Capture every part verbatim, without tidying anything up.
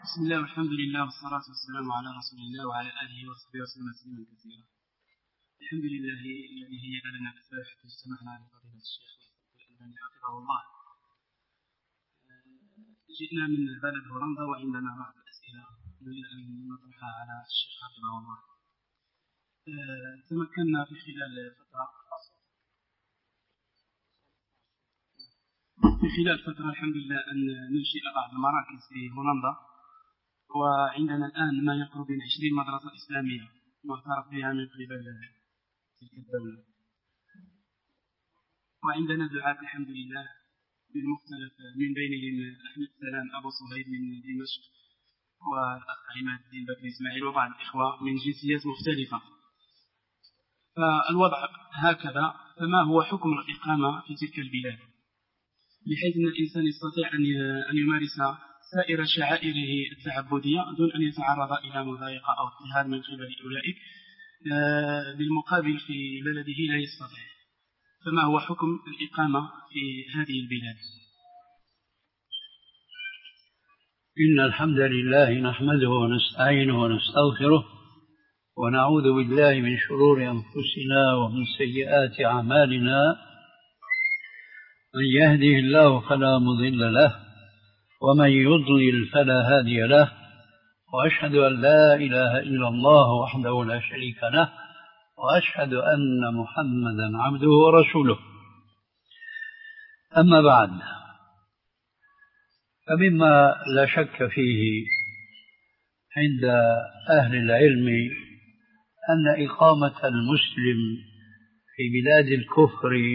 بسم الله والحمد لله والصلاة والسلام على رسول الله وعلى آله وصحبه وسلم تسليما كثيرا. الحمد لله الذي هيأ لنا الأسباب حتى اجتمعنا لفضيلة الشيخ الألباني حفظه الله. جئنا من بلد هولندا وعندنا بعض الأسئلة نريد أن نطرحها على الشيخ حفظه الله. تمكنا في خلال فترة في خلال فترة الحمد لله أن ننشئ بعض المراكز في هولندا، وعندنا الآن ما يقرب من عشرين مدرسة إسلامية معترف بها من قبل تلك الدولة، وعندنا دعاة الحمد لله من مختلف من بينهم أحمد سلام أبو صهيب من دمشق، والأخ عماد الدين بكر إسماعيل، وبعض الإخوة من جنسيات مختلفة. فالوضع هكذا، فما هو حكم الإقامة في تلك البلاد بحيث أن الإنسان يستطيع أن يمارس سائر شعائره التعبدية دون أن يتعرض إلى مضايقة أو اضطهاد من قبل أولئك، بالمقابل في بلده لا يستطيع؟ فما هو حكم الإقامة في هذه البلاد؟ إن الحمد لله نحمده ونستعينه ونستغفره ونعوذ بالله من شرور أنفسنا ومن سيئات أعمالنا. من يهده الله فلا مضل له ومن يضلل فلا هادي له، وأشهد أن لا إله إلا الله وحده لا شريك له، وأشهد أن محمدا عبده ورسوله. أما بعد، فمما لا شك فيه عند أهل العلم أن إقامة المسلم في بلاد الكفر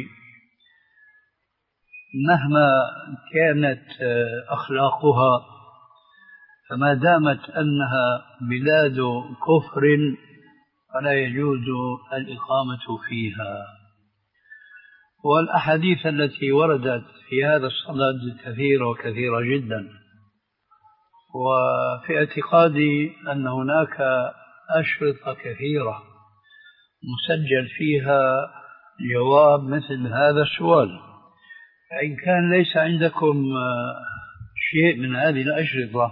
مهما كانت أخلاقها، فما دامت أنها بلاد كفر فلا يجوز الإقامة فيها. والأحاديث التي وردت في هذا الصدد كثيرة وكثيرة جدا، وفي اعتقادي أن هناك أشرطة كثيرة مسجل فيها جواب مثل هذا السؤال. فإن كان ليس عندكم شيء من هذه الأشرطة،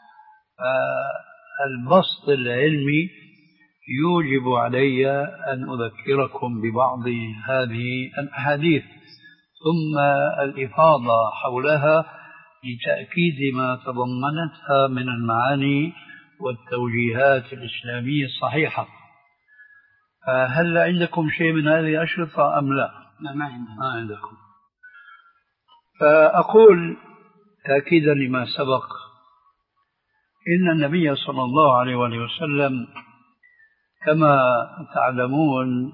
البسط العلمي يوجب علي أن أذكركم ببعض هذه الأحاديث، ثم الإفاضة حولها لتأكيد ما تضمنتها من المعاني والتوجيهات الإسلامية الصحيحة. هل عندكم شيء من هذه الأشرطة أم لا؟ لا، ما عندنا. ما عندكم. فأقول تأكيدا لما سبق، إن النبي صلى الله عليه وسلم كما تعلمون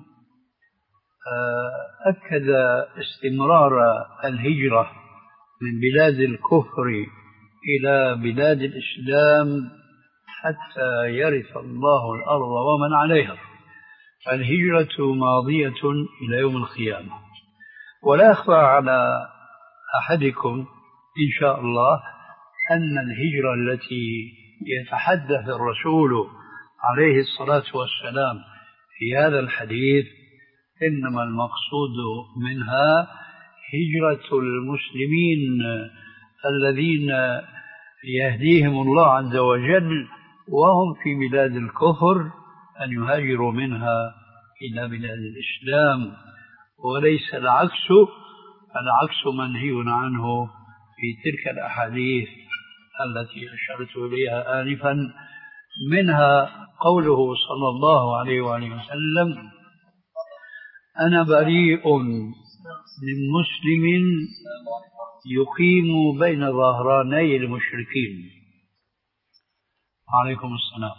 أكد استمرار الهجرة من بلاد الكفر إلى بلاد الإسلام حتى يرث الله الأرض ومن عليها. الهجرة ماضية إلى يوم القيامة، ولا أخفى على أحدكم إن شاء الله أن الهجرة التي يتحدث الرسول عليه الصلاة والسلام في هذا الحديث إنما المقصود منها هجرة المسلمين الذين يهديهم الله عز وجل وهم في بلاد الكفر أن يهاجروا منها إلى بلاد الإسلام، وليس العكس. العكس منهي عنه في تلك الأحاديث التي أشرت إليها آنفا، منها قوله صلى الله عليه وآله وسلم: أنا بريء من مسلم يقيم بين ظهراني المشركين. عليكم السلام.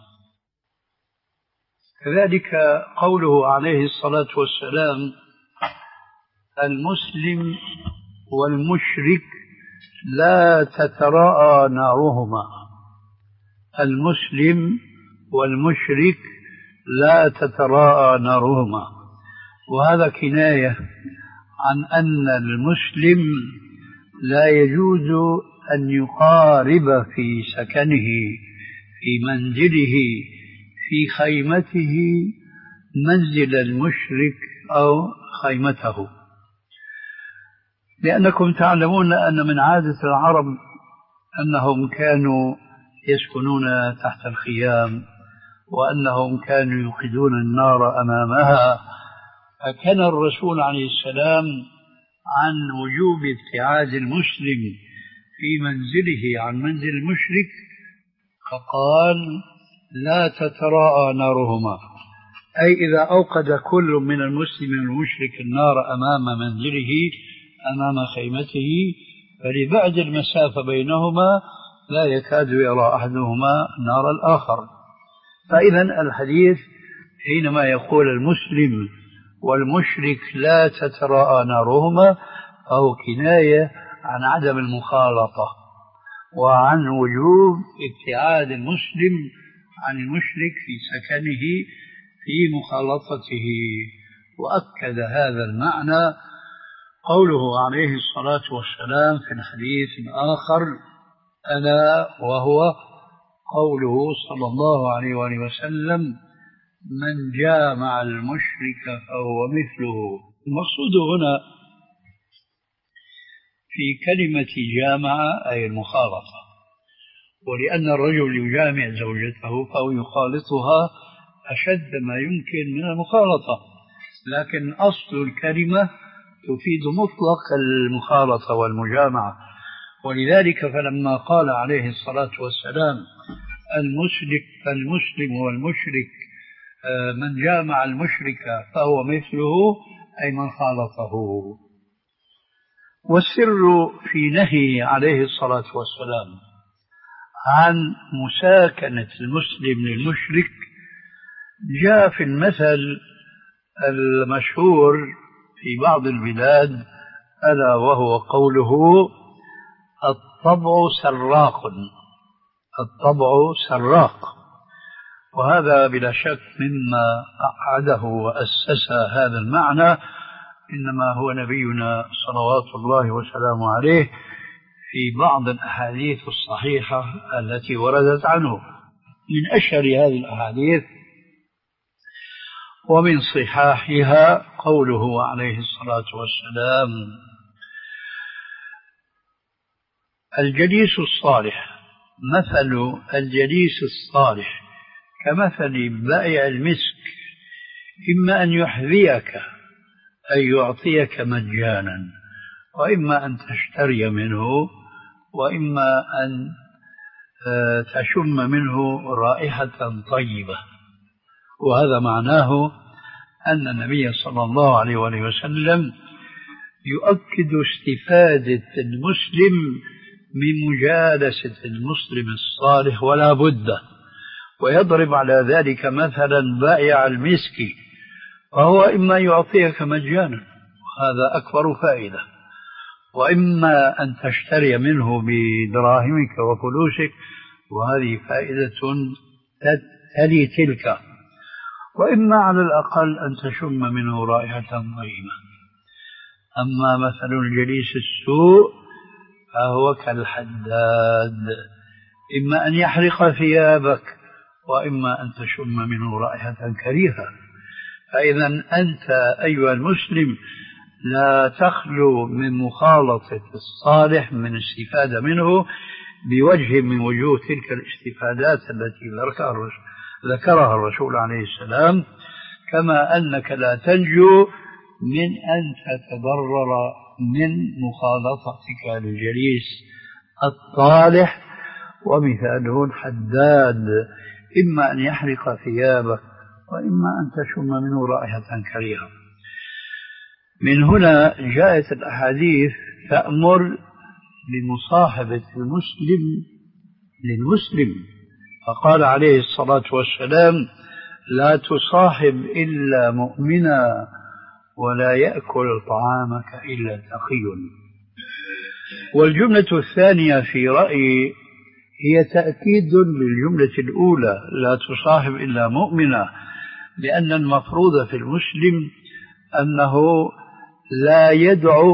كذلك قوله عليه الصلاة والسلام: المسلم والمشرك لا تتراءى نارهما. المسلم والمشرك لا تتراءى نارهما، وهذا كناية عن أن المسلم لا يجوز أن يقارب في سكنه، في منزله، في خيمته منزل المشرك أو خيمته، لأنكم تعلمون أن من عادة العرب أنهم كانوا يسكنون تحت الخيام، وأنهم كانوا يوقدون النار أمامها. فكان الرسول عليه السلام عن وجوب ابتعاد المسلم في منزله عن منزل المشرك، فقال لا تتراءى نارهما، أي إذا أوقد كل من المسلم والمشرك النار أمام منزله أمام خيمته، فلبعد المسافة بينهما لا يكاد يرى أحدهما نار الآخر. فإذا الحديث حينما يقول المسلم والمشرك لا تتراءى نارهما فهو كناية عن عدم المخالطة وعن وجوب ابتعاد المسلم عن المشرك في سكنه في مخالطته. وأكد هذا المعنى قوله عليه الصلاة والسلام في الحديث الآخر، ألا وهو قوله صلى الله عليه وآله وسلم: من جامع المشرك فهو مثله. المقصود هنا في كلمة جامع أي المخالطة، ولأن الرجل يجامع زوجته فهو يخالطها أشد ما يمكن من المخالطة، لكن أصل الكلمة تفيد مطلق المخالطة والمجامعة. ولذلك فلما قال عليه الصلاة والسلام المشرك فالمسلم والمشرك من جامع المشرك فهو مثله، أي من خالطه. والسر في نهي عليه الصلاة والسلام عن مساكنة المسلم للمشرك جاء في المثل المشهور في بعض البلاد، ألا وهو قوله: الطبع سراق. الطبع سراق. وهذا بلا شك مما أعده وأسس هذا المعنى إنما هو نبينا صلوات الله وسلامه عليه في بعض الأحاديث الصحيحة التي وردت عنه. من أشهر هذه الأحاديث ومن صحاحها قوله عليه الصلاة والسلام: الجليس الصالح مثل الجليس الصالح كمثل بائع المسك، إما أن يحذيك أي يعطيك مجانا، وإما أن تشتري منه، وإما أن تشم منه رائحة طيبة. وهذا معناه أن النبي صلى الله عليه وسلم يؤكد استفادة المسلم من مجالسة المسلم الصالح ولا بد، ويضرب على ذلك مثلا بائع المسك، فهو إما يعطيك مجانا وهذا أكبر فائدة، وإما أن تشتري منه بدراهمك وفلوسك وهذه فائدة تلي تلك، وإما على الأقل أن تشم منه رائحة طيبة. أما مثل الجليس السوء فهو كالحداد، إما أن يحرق ثيابك وإما أن تشم منه رائحة كريهة. فإذا أنت أيها المسلم لا تخلو من مخالطة الصالح من الاستفادة منه بوجه من وجوه تلك الاستفادات التي ذكرها الرسول عليه السلام، كما أنك لا تنجو من أن تتضرر من مخالطتك للجليس الطالح. ومثاله الحداد، إما أن يحرق ثيابك وإما أن تشم منه رائحة كريهة. من هنا جاءت الأحاديث تأمر بمصاحبة المسلم للمسلم، فقال عليه الصلاة والسلام: لا تصاحب إلا مؤمنا ولا يأكل طعامك إلا تقي. والجملة الثانية في رأيي هي تأكيد للجملة الأولى: لا تصاحب إلا مؤمنا، لأن المفروض في المسلم أنه لا يدعو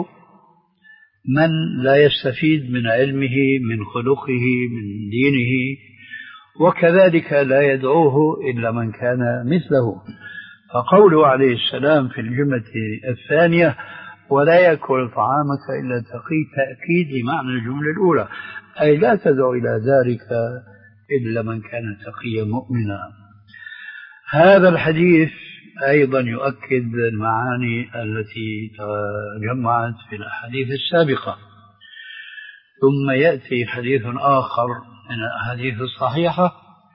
من لا يستفيد من علمه من خلقه من دينه، وكذلك لا يدعوه إلا من كان مثله. فقوله عليه السلام في الجملة الثانية: ولا يأكل طعامك إلا تقي، تأكيد لمعنى الجملة الأولى، أي لا تدعو إلى ذلك إلا من كان تقيا مؤمنا. هذا الحديث أيضا يؤكد المعاني التي تجمعت في الأحاديث السابقة. ثم يأتي حديث آخر من الأحاديث الصحيحة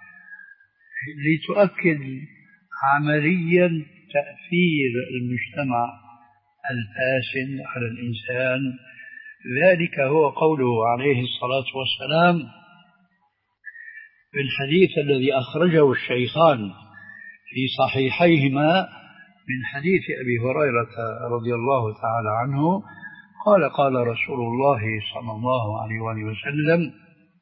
لتؤكد عمليا تأثير المجتمع الفاسد على الإنسان. ذلك هو قوله عليه الصلاة والسلام في الحديث الذي أخرجه الشيخان في صحيحيهما من حديث أبي هريرة رضي الله تعالى عنه قال قال رسول الله صلى الله عليه وآله وسلم: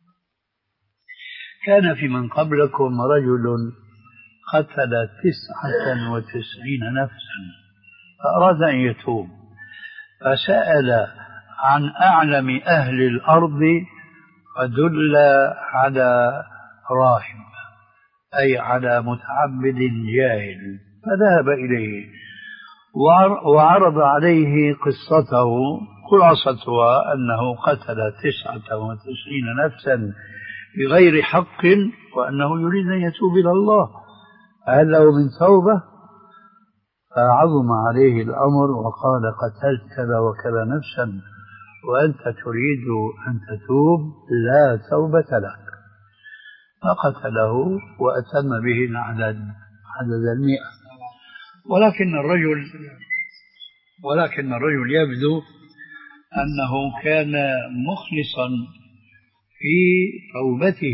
كان في من قبلكم رجل قتل تسعة وتسعين نفسا فأراد أن يتوب، فسأل عن أعلم أهل الأرض فدل على راهب، أي على متعبد جاهل، فذهب إليه وعرض عليه قصته، خلاصتها أنه قتل تسعة وتسعين نفسا بغير حق وأنه يريد أن يتوب إلى الله، هل له من توبة؟ فعظم عليه الأمر وقال: قتلت كذا وكذا نفسا وأنت تريد أن تتوب، لا توبة لك. فقتله وأتم به العدد عدد المئة. ولكن الرجل ولكن الرجل يبدو أنه كان مخلصا في توبته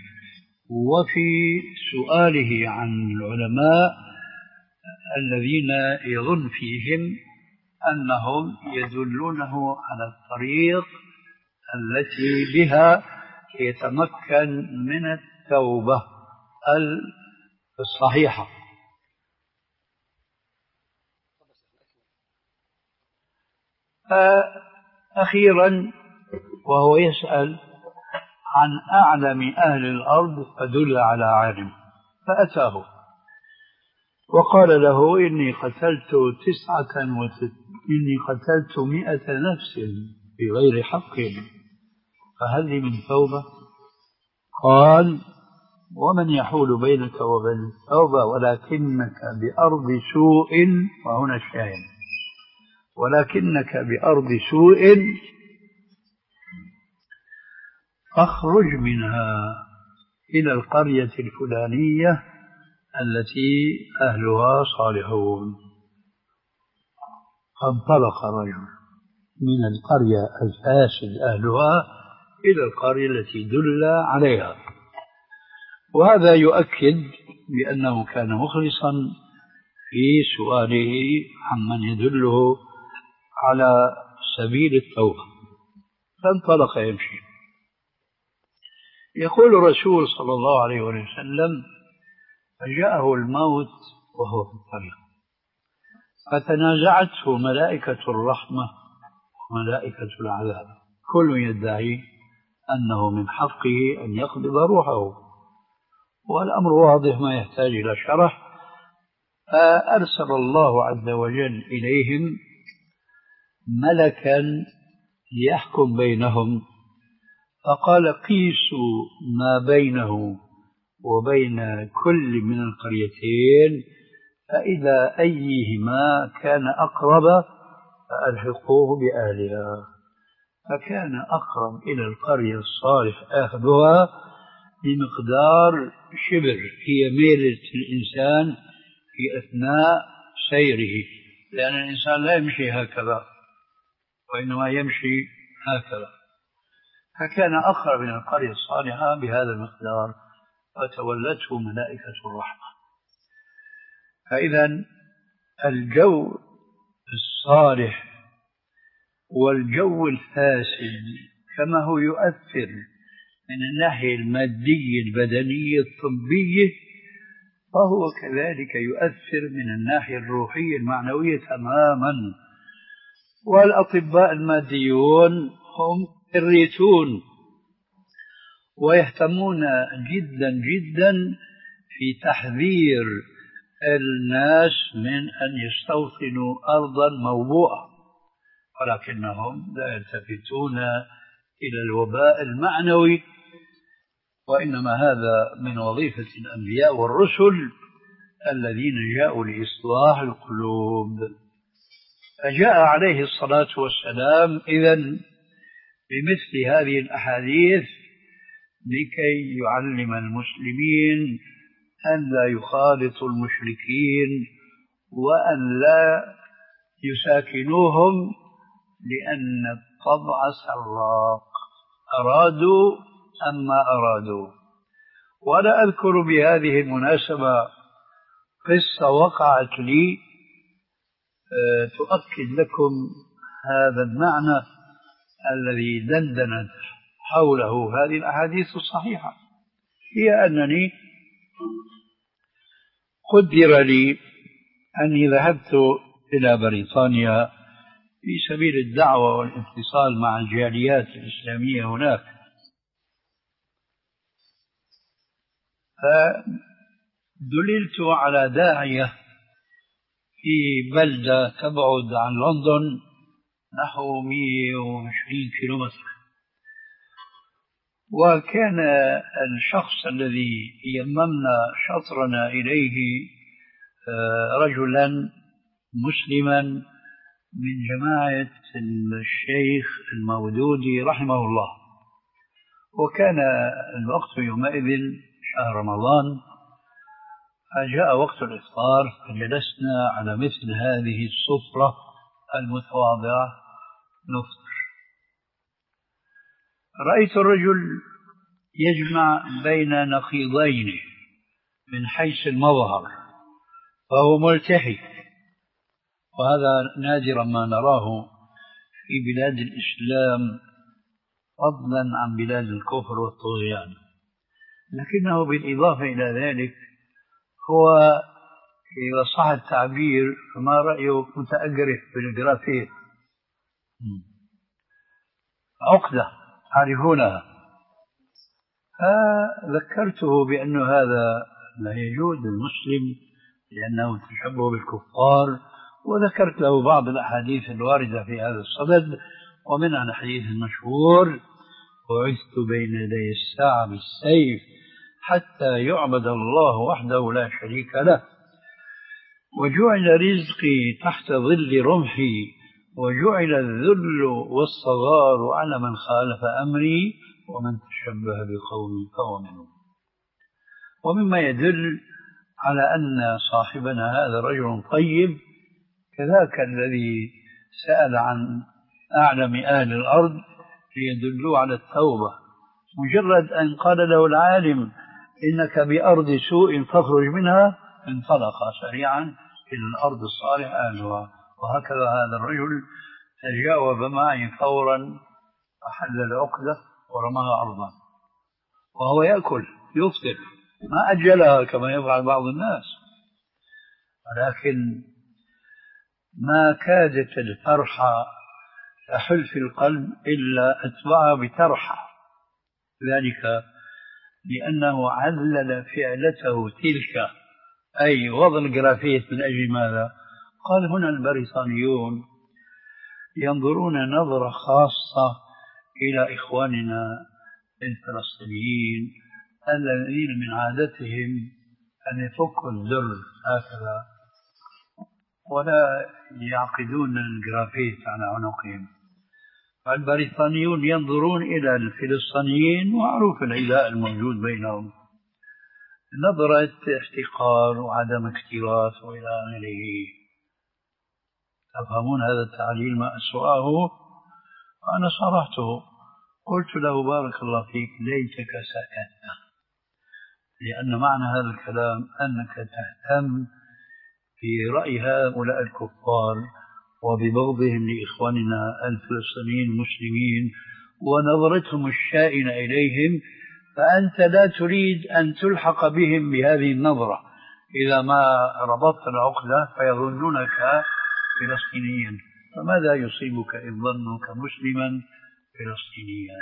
وفي سؤاله عن العلماء الذين يظن فيهم أنهم يدلونه على الطريق التي بها يتمكن من التوبة الصحيحة. أخيرا وهو يسأل عن أعلم أهل الأرض فدل على عالم، فأتاه وقال له: إني قتلت تسعة وت... إني قتلت مئة نفس بغير حق، فهل لي من توبة؟ قال: ومن يحول بينك وبين التوبة ولكنك بأرض سوء، وهنا الشاهد، ولكنك بأرض سوء فاخرج منها إلى القرية الفلانية التي أهلها صالحون. فانطلق الرجل من القرية الفاسد أهلها إلى القرية التي دل عليها. وهذا يؤكد بأنه كان مخلصا في سؤاله عمن يدله على سبيل التوبة، فانطلق يمشي. يقول الرسول صلى الله عليه وسلم: فجاءه الموت وهو في الطريق، فتنازعته ملائكة الرحمة وملائكة العذاب، كل يدعي أنه من حقه أن يقبض روحه، والأمر واضح ما يحتاج إلى شرح. فأرسل الله عز وجل إليهم ملكا يحكم بينهم، فقال: قيسوا ما بينه وبين كل من القريتين، فإذا أيهما كان أقرب فألحقوه بأهلها. فكان أقرب إلى القرية الصالح أخذها بمقدار شبر هي ميلة الإنسان في أثناء سيره، لأن الإنسان لا يمشي هكذا وإنما يمشي هكذا. فكان أقرب من القرية الصالحة بهذا المقدار، فتولته ملائكة الرحمة. فإذا الجو الصالح والجو الفاسد كما هو يؤثر من الناحية المادية البدنية الطبية، فهو كذلك يؤثر من الناحية الروحية المعنوية تماما. والأطباء الماديون هم يريتون ويهتمون جدا جدا في تحذير الناس من أن يستوطنوا أرضا موبوءة، ولكنهم لا يلتفتون إلى الوباء المعنوي وإنما هذا من وظيفة الأنبياء والرسل الذين جاءوا لإصلاح القلوب. فجاء عليه الصلاة والسلام إذن بمثل هذه الأحاديث لكي يعلم المسلمين أن لا يخالطوا المشركين وأن لا يساكنوهم، لأن الطبع سراق، أرادوا أم ما أرادوا. وأنا أذكر بهذه المناسبة قصة وقعت لي تؤكد لكم هذا المعنى الذي دندنت حوله هذه الأحاديث الصحيحة. هي أنني قدر لي أني ذهبت إلى بريطانيا في سبيل الدعوة والاتصال مع الجاليات الإسلامية هناك. فدللت على داعية في بلدة تبعد عن لندن نحو مئة وعشرين كيلومتر، وكان الشخص الذي يممنا شطرنا إليه رجلا مسلما من جماعة الشيخ المودودي رحمه الله، وكان الوقت يومئذ شهر رمضان، فجاء وقت الإفطار فجلسنا على مثل هذه السفرة المتواضعة نفطر. رأيت الرجل يجمع بين نقيضين من حيث المظهر، فهو ملتحي، وهذا نادرا ما نراه في بلاد الإسلام فضلا عن بلاد الكفر والطغيان. لكنه بالإضافة إلى ذلك هو إذا صح التعبير فما رأيه متأجرف بالجرافيت، عقدة تعرفونها. فذكرته بأن هذا لا يجوز للمسلم لأنه تشبه بالكفار، وذكرت له بعض الأحاديث الواردة في هذا الصدد، ومنها الحديث المشهور: بعثت بين يدي الساعة بالسيف حتى يعبد الله وحده لا شريك له، وجعل رزقي تحت ظل رمحي، وجعل الذل والصغار على من خالف أمري، ومن تشبه بقوم فهو منهم. ومما يدل على أن صاحبنا هذا رجل طيب كذاك الذي سأل عن أعلم أهل الأرض ليدلوا على التوبة، مجرد أن قال له العالم إنك بأرض سوء فاخرج منها انطلق سريعا إلى الأرض الصالح أهلها. وهكذا هذا الرجل تجاوب معي فورا، أحل العقدة ورماها أرضا وهو يأكل يفطر، ما أجلها كما يفعل بعض الناس. ولكن ما كادت الفرحة تحل في القلب إلا أتبعها بترحة، ذلك لأنه علل فعلته تلك، أي وضع الجرافيت، من أجل ماذا؟ قال هنا البريطانيون ينظرون نظرة خاصة إلى إخواننا الفلسطينيين الذين من عادتهم أن يفكوا الزر هكذا ولا يعقدون الجرافيت على عنقهم. البريطانيون ينظرون إلى الفلسطينيين، معروف العداء الموجود بينهم، نظرة احتقار وعدم اكتراث وإلى آخره. تفهمون هذا التعليل ما أسوأه؟ فأنا صرحته، قلت له: بارك الله فيك، ليتك سكت، لأن معنى هذا الكلام أنك تهتم في رأي هؤلاء الكفار وببغضهم لإخواننا الفلسطينيين المسلمين ونظرتهم الشائنة إليهم، فأنت لا تريد أن تلحق بهم بهذه النظرة. إذا ما ربطت العقدة فيظنونك فلسطينيا، فماذا يصيبك إذ ظنك مسلما فلسطينيا؟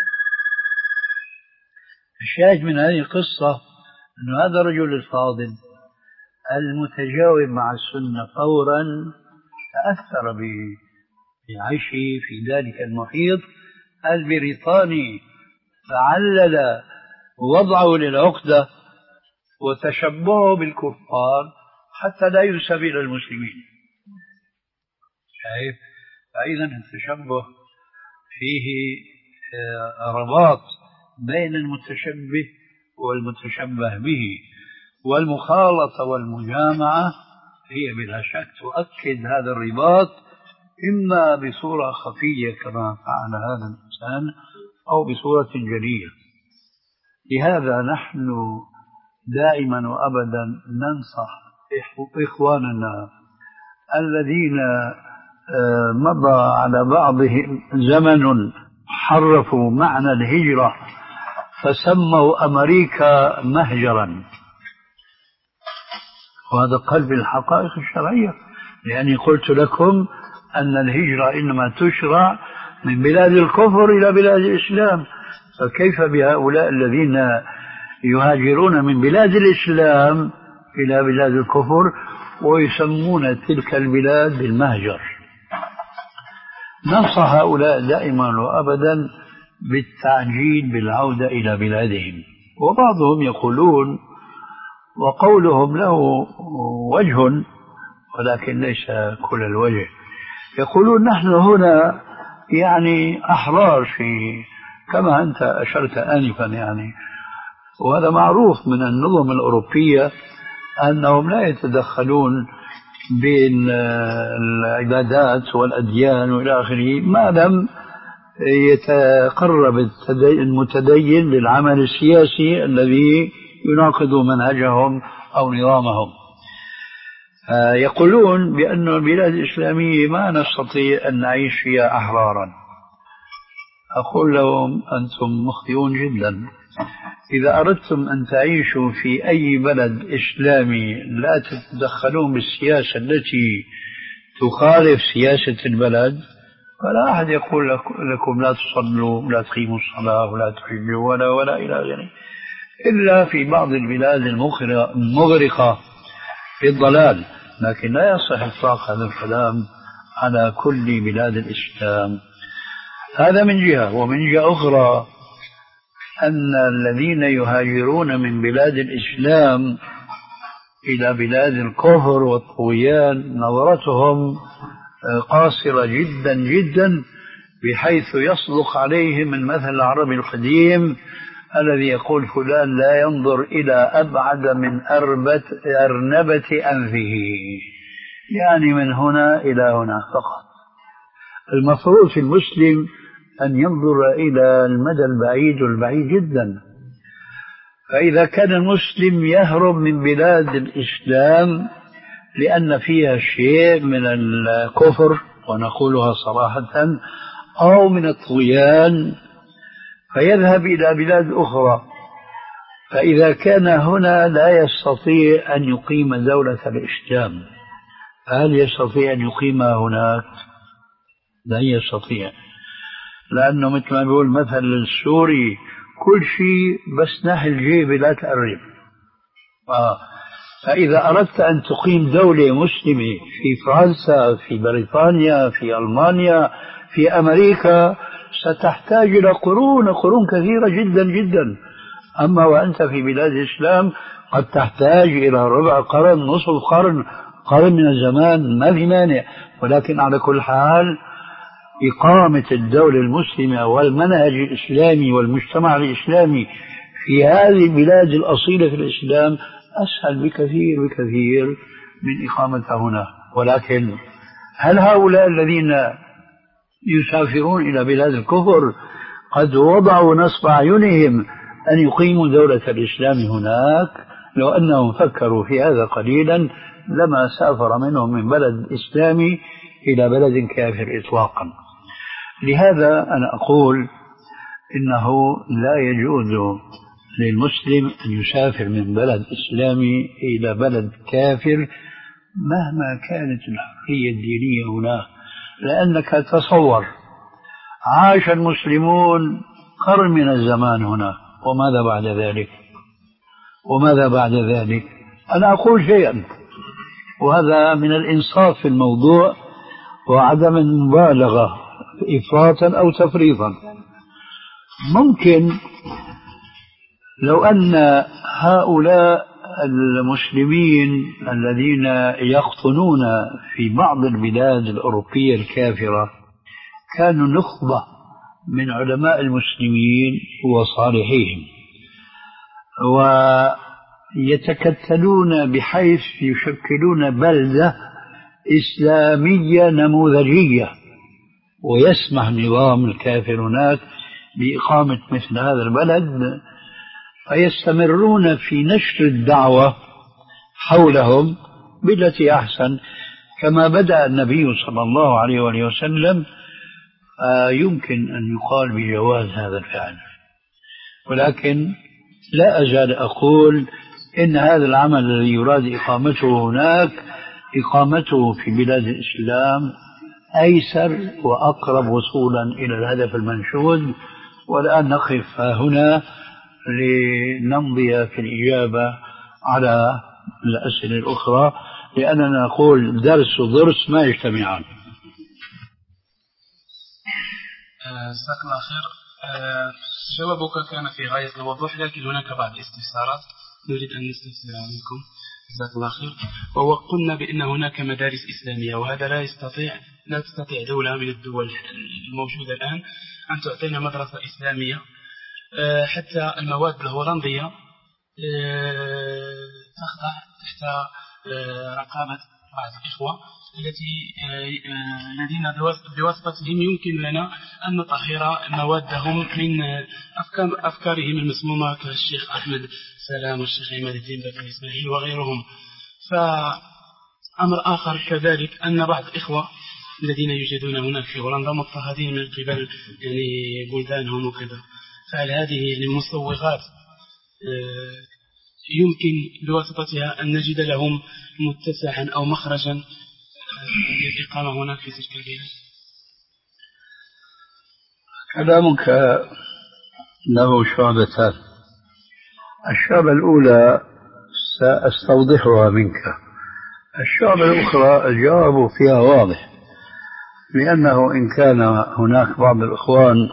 الشاهد من هذه القصة أن هذا الرجل الفاضل المتجاوب مع السنة فورا تأثر بعيشه في ذلك المحيط البريطاني، فعلل ووضعه للعقدة وتشبهه بالكفار حتى لا ينسب إلى المسلمين. شايف؟ فإذا التشبه فيه رباط بين المتشبه والمتشبه به، والمخالطة والمجامعة هي بلا شك تؤكد هذا الرباط، إما بصورة خفية كما فعل هذا الإنسان أو بصورة جلية. لهذا نحن دائما وأبدا ننصح إخواننا الذين مضى على بعضهم زمن حرفوا معنى الهجرة فسموا أمريكا مهجرا، وهذا قلب الحقائق الشرعية، لأني قلت لكم أن الهجرة إنما تشرع من بلاد الكفر إلى بلاد الإسلام، فكيف بهؤلاء الذين يهاجرون من بلاد الإسلام إلى بلاد الكفر ويسمون تلك البلاد بالمهجر؟ ننصح هؤلاء دائما وأبدا بالتعجيل بالعودة إلى بلادهم. وبعضهم يقولون، وقولهم له وجه ولكن ليس كل الوجه، يقولون نحن هنا يعني أحرار في كما أنت أشرت آنفا يعني، وهذا معروف من النظم الأوروبية أنهم لا يتدخلون بين العبادات والأديان وإلى آخره ما لم يتقرب المتدين للعمل السياسي الذي يناقض منهجهم أو نظامهم. يقولون بأن البلاد الإسلامية ما نستطيع أن نعيش فيها أحرارا. أقول لهم أنتم مخطئون جدا. إذا أردتم أن تعيشوا في أي بلد إسلامي لا تتدخلون بالسياسة التي تخالف سياسة البلد، فلا أحد يقول لكم لا تصلوا ولا تقيموا الصلاة ولا تحجوا ولا ولا إلى آخره، إلا في بعض البلاد المغرقة في الضلال، لكن لا يصح إطلاق هذا الكلام على كل بلاد الإسلام. هذا من جهة. ومن جهة أخرى أن الذين يهاجرون من بلاد الإسلام إلى بلاد الكفر والطغيان نظرتهم قاصرة جدا جدا، بحيث يصدق عليهم المثل العربي القديم الذي يقول فلان لا ينظر إلى أبعد من أربة أرنبة أنفه، يعني من هنا إلى هنا فقط. المفروض في المسلم أن ينظر إلى المدى البعيد والبعيد جدا. فإذا كان المسلم يهرب من بلاد الإسلام لأن فيها شيء من الكفر ونقولها صراحة أو من الطغيان فيذهب إلى بلاد أخرى، فإذا كان هنا لا يستطيع أن يقيم دولة الإسلام هل يستطيع أن يقيمها هناك؟ لا يستطيع، لأنه مثل ما بيقول مثل السوري كل شيء بس ناحي الجيب لا تقرب. آه. فإذا أردت أن تقيم دولة مسلمة في فرنسا، في بريطانيا، في ألمانيا، في أمريكا، ستحتاج إلى قرون قرون كثيرة جدا جدا. أما وأنت في بلاد الإسلام قد تحتاج إلى ربع قرن، نصف قرن، قرن من الزمان، ما في مانع. ولكن على كل حال إقامة الدولة المسلمة والمنهج الإسلامي والمجتمع الإسلامي في هذه البلاد الأصيلة في الإسلام أسهل بكثير بكثير من إقامتها هنا. ولكن هل هؤلاء الذين يسافرون إلى بلاد الكفر قد وضعوا نصب أعينهم أن يقيموا دولة الإسلام هناك؟ لو أنهم فكروا في هذا قليلا لما سافر منهم من بلد إسلامي إلى بلد كافر إطلاقا. لهذا أنا أقول إنه لا يجوز للمسلم أن يسافر من بلد إسلامي إلى بلد كافر مهما كانت الحرية الدينية هناك، لأنك تصور عاش المسلمون قرن من الزمان هنا، وماذا بعد ذلك؟ وماذا بعد ذلك؟ أنا أقول شيئا وهذا من الإنصاف في الموضوع وعدم المبالغة إفراطا أو تفريطا. ممكن لو أن هؤلاء المسلمين الذين يقطنون في بعض البلاد الأوروبية الكافرة كانوا نخبة من علماء المسلمين وصالحيهم ويتكتلون بحيث يشكلون بلدة إسلامية نموذجية، ويسمح نظام الكافر هناك بإقامة مثل هذا البلد، فيستمرون في نشر الدعوة حولهم بالتي أحسن كما بدأ النبي صلى الله عليه وآله وسلم. يمكن أن يقال بجواز هذا الفعل، ولكن لا أزال أقول إن هذا العمل الذي يراد إقامته هناك إقامته في بلاد الإسلام أيسر وأقرب وصولا إلى الهدف المنشود. والآن نقف هنا لنمضي في الإجابة على الأسئلة الأخرى، لأننا نقول درس وضرس ما يجتمعان. جزاك الله خير. أه جوابك كان في غاية الوضوح، لكن هناك بعض الاستفسارات نريد أن نستفسرها منكم. جزاك الله خير. وهو قلنا بأن هناك مدارس إسلامية، وهذا لا يستطيع لا تستطيع دولة من الدول الموجودة الآن أن تعطينا مدرسة إسلامية. أه حتى المواد الهولندية أه تخضع تحت أه رقابة بعض الإخوة التي الذين بواسطتهم يمكن لنا أن نطهر موادهم من أفكار أفكارهم المسمومة كالشيخ أحمد سلام والشيخ عماد الدين بن إسماعيل وغيرهم. فأمر آخر كذلك أن بعض الإخوة الذين يوجدون هناك في هولندا مضطهدين من قبل يعني بلدانهم وكذا، فهل هذه يعني مسوغات يمكن بواسطتها أن نجد لهم متسعا أو مخرجا للإقامة هناك في تلك البلاد؟ كلامك له شعبتان. الشعبة الأولى سأستوضحها منك، الشعبة الأخرى الجواب فيها واضح، لأنه إن كان هناك بعض الإخوان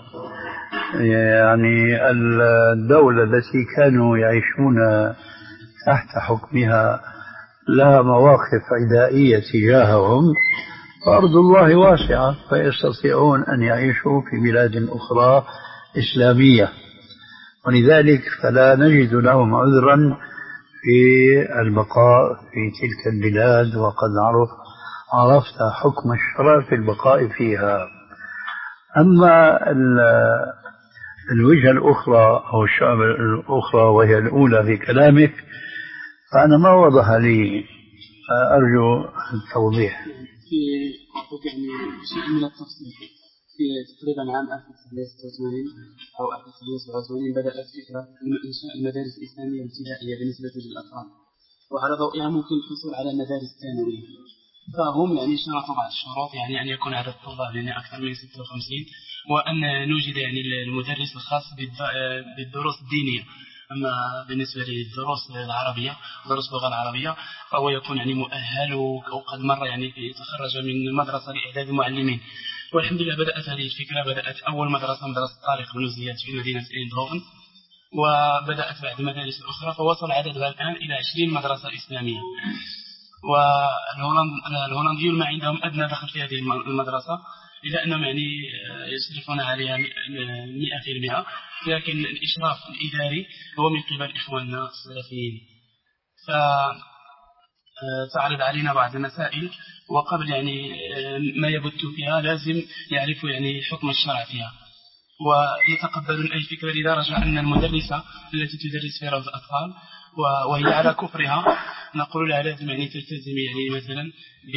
يعني الدولة التي كانوا يعيشون تحت حكمها لها مواقف عدائية تجاههم، فأرض الله واسعة فيستطيعون أن يعيشوا في بلاد أخرى إسلامية، ولذلك فلا نجد لهم عذرا في البقاء في تلك البلاد، وقد عرف عرفت حكم الشرع في البقاء فيها. أما الوجهة الأخرى أو الشعب الأخرى وهي الأولى في كلامك فأنا ما وضح لي، أرجو التوضيح. في يعني شيء من التفصيل. في تقريبا عام ألف وتسعمائة وستة وثمانين أو ألف وتسعمائة وسبعة وثمانين بدأت فكرة إنشاء المدارس الإسلامية الابتدائية بالنسبة للأطفال، وعلى ضوئها ممكن الحصول على المدارس الثانوية. فهم يعني شرطوا بعض الشروط، يعني أن يكون عدد الطلاب يعني أكثر من ستة وخمسين، وأن نوجد يعني المدرس الخاص بالدروس الدينية. أما بالنسبة للدروس العربية دروس اللغة العربية فهو يكون يعني مؤهل وقد مر يعني تخرج من مدرسة لإعداد المعلمين. والحمد لله بدأت هذه الفكرة، بدأت أول مدرسة مدرسة طارق بن زياد في مدينة إيندهوفن، وبدأت بعد مدارس أخرى، فوصل عددها الآن إلى عشرين مدرسة إسلامية. والهولنديون ما عندهم أدنى دخل في هذه المدرسة، إلا أنهم يعني يصرفون عليها مئة في المئة، لكن الإشراف الإداري هو من قبل إخواننا السلفيين. فتعرض علينا بعض المسائل، وقبل يعني ما يبت فيها لازم يعرفوا يعني حكم الشرع فيها ويتقبلون أي فكرة، لدرجة أن المدرسة التي تدرس في روض الأطفال وهي على كفرها نقول لها لازم يعني تلتزم يعني مثلا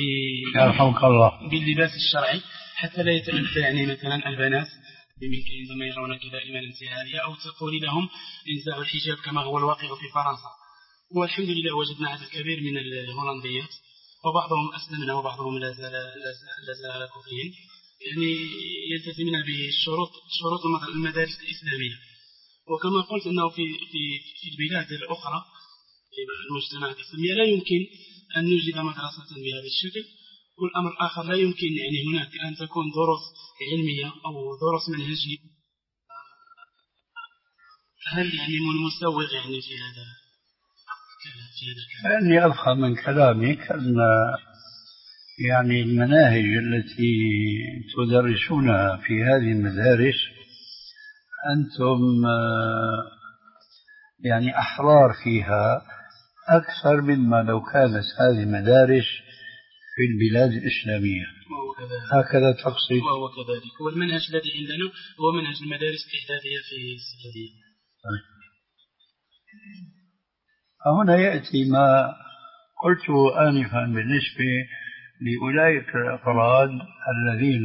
باللباس الشرعي حتى لا يتأذى يعني مثلا البنات بمثل عندما يرونك دائما انتهائية، أو تقول لهم انزعوا الحجاب كما هو الواقع في فرنسا. والحمد لله وجدنا عدد كبير من الهولنديات، وبعضهم أسلمنا وبعضهم لا زال لا زال على كفرهم، يعني يلتزمون بشروط شروط المدارس الإسلامية. وكما قلت أنه في في في البلاد الأخرى في المجتمعات الإسلامية لا يمكن أن نوجد مدرسة بهذا الشكل. والأمر الآخر لا يمكن يعني هناك أن تكون دروس علمية أو دروس منهجية هل يعني المسوغ يعني في هذا في هذا الكلام؟ لأني أفهم من كلامك أن يعني المناهج التي تدرسونها في هذه المدارس أنتم يعني أحرار فيها أكثر مما لو كانت هذه المدارس في البلاد الإسلامية. هكذا تقصد؟ وهو كذلك. والمنهج الذي عندنا هو منهج المدارس الإعدادية في السعودية. هنا يأتي ما قلت آنفا بالنسبة لأولئك الأفراد الذين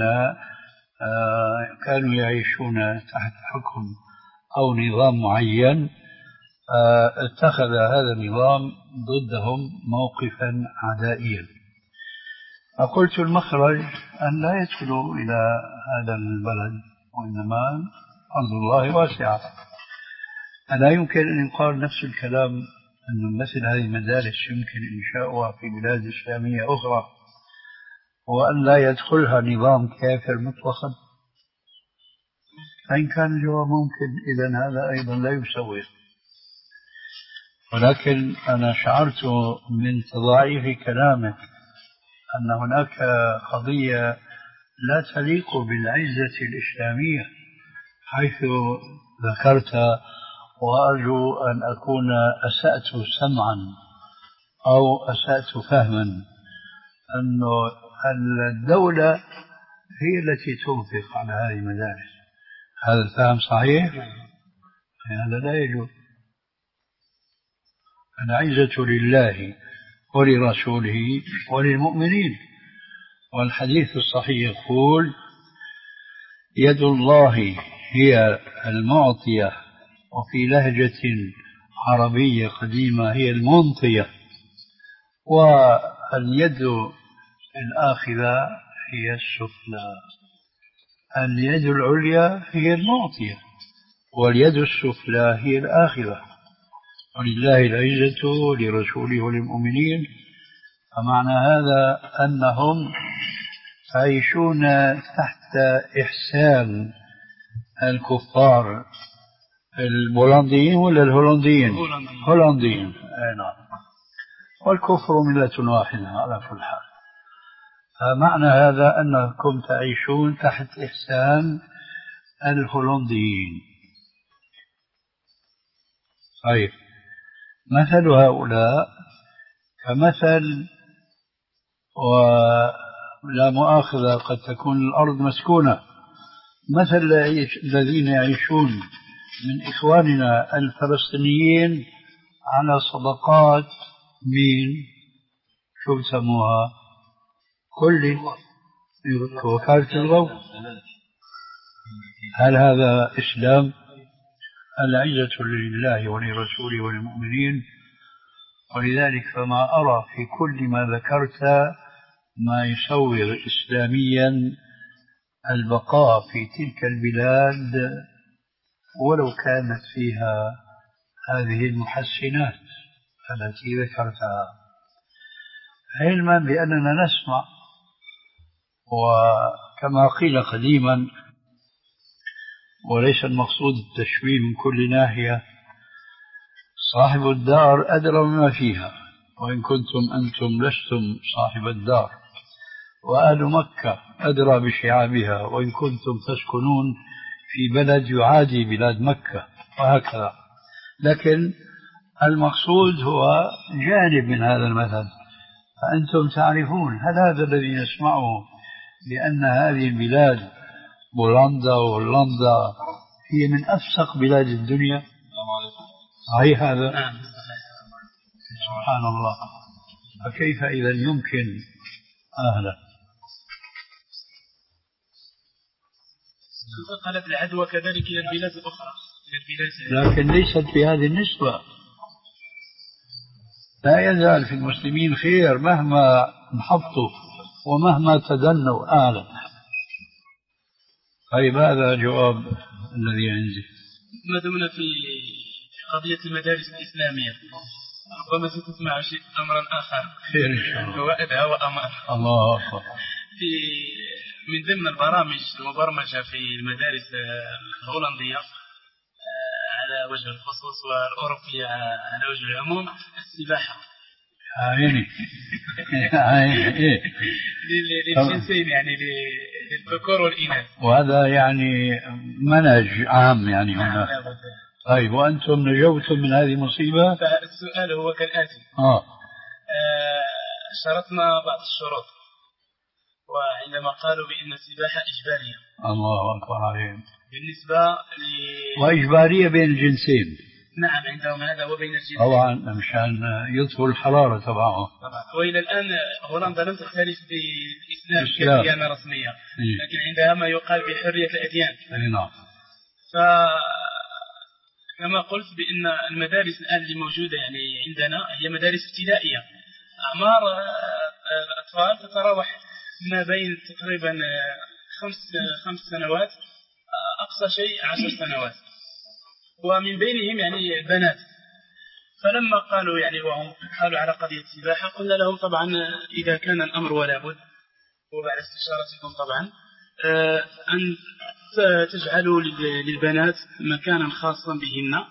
كانوا يعيشون تحت حكم أو نظام معين، اتخذ هذا النظام ضدهم موقفا عدائيا. فقلت المخرج أن لا يدخلوا إلى هذا البلد، وإنما أرض الله واسعة. ألا يمكن أن يقال نفس الكلام أن مثل هذه المدارس يمكن إنشاؤها في بلاد إسلامية أخرى وأن لا يدخلها نظام كافر مطلقا؟ فإن كان الجواب ممكن إذن هذا أيضا لا يسوي. ولكن أنا شعرت من تضاعيف كلامك أن هناك قضية لا تليق بالعزة الإسلامية حيث ذكرت، وأرجو أن أكون أسأت سمعا أو أسأت فهما، أن الدولة هي التي تنفق على هذه المدارس. هذا الفهم صحيح؟ هذا لا يجوز. العزة لله ولرسوله وللمؤمنين، والحديث الصحيح يقول يد الله هي المعطية، وفي لهجة عربية قديمة هي المنطية، واليد الآخذة هي السفلى. اليد العليا هي المعطية واليد السفلى هي الآخذة. ولله العزة ولرسوله وللمؤمنين. فمعنى هذا أنهم يعيشون تحت إحسان الكفار البولنديين ولا الهولنديين؟ هولنديين. نعم. والكفر ملة واحدة على كل حال. فمعنى هذا أنكم تعيشون تحت إحسان الهولنديين. طيب، مثل هؤلاء كمثل، ولا مؤاخذة قد تكون الأرض مسكونة، مثل الذين يعيشون من إخواننا الفلسطينيين على صدقات مين؟ شو بسموها؟ كل وكالة الغوث. هل هذا إسلام؟ العزة لله ولرسوله وللمؤمنين. ولذلك فما أرى في كل ما ذكرت ما يصور إسلاميا البقاء في تلك البلاد ولو كانت فيها هذه المحسنات التي ذكرتها، علما بأننا نسمع، وكما قيل قديما وليس المقصود التشويه من كل ناحية، صاحب الدار أدرى بما فيها وإن كنتم أنتم لستم صاحب الدار، وأهل مكة أدرى بشعابها وإن كنتم تسكنون في بلد يعادي بلاد مكة، وهكذا. لكن المقصود هو جانب من هذا المثل. فأنتم تعرفون هل هذا الذي نسمعه لأن هذه البلاد بولندا وهولندا هي من أفسق بلاد الدنيا؟ صحيح هذا؟ سبحان الله. فكيف إذا يمكن أهلا انتقلت العدوى كذلك إلى البلاد الأخرى، إلى البلاد لكن ليست بهذه النسبة. لا يزال في المسلمين خير مهما انحطوا ومهما تدنوا أهلا. طيب، هذا جواب الذي عندي. ما دمنا في قضية المدارس الإسلامية، ربما ستسمع شيء أمرا آخر خير إن شاء الله. هو أدعى وأمر. الله أكبر. في من ضمن البرامج المبرمجة في المدارس الهولندية على وجه الخصوص والأوروبية على وجه العموم السباحة. عيني عيني للجنسين يعني للذكور والإناث، وهذا يعني منهج عام يعني هنا. طيب وأنتم نجوتم من هذه المصيبة؟ فالسؤال هو كالآتي. آه. آه شرطنا بعض الشروط، وعندما قالوا بأن السباحة إجبارية. الله أكبر عليهم. بالنسبة ل... وإجبارية بين الجنسين. نعم عندهم هذا وبين الجنسين طبعا مشان يطفوا الحرارة تبعهم. طبعا. وإلى الآن هولندا لم تختلف بالإسلام كديانة رسمية، لكن عندها ما يقال بحرية الأديان. نعم. فكما قلت بأن المدارس الآن اللي موجودة يعني عندنا هي مدارس ابتدائية، أعمار الأطفال تتراوح ما بين تقريبا خمس خمس سنوات أقصى شيء عشر سنوات، ومن بينهم يعني البنات. فلما قالوا يعني وهم قالوا على قضية السباحة قلنا لهم طبعا إذا كان الأمر ولا بد، وبعد استشارتكم طبعا أن تجعلوا للبنات مكانا خاصا بهن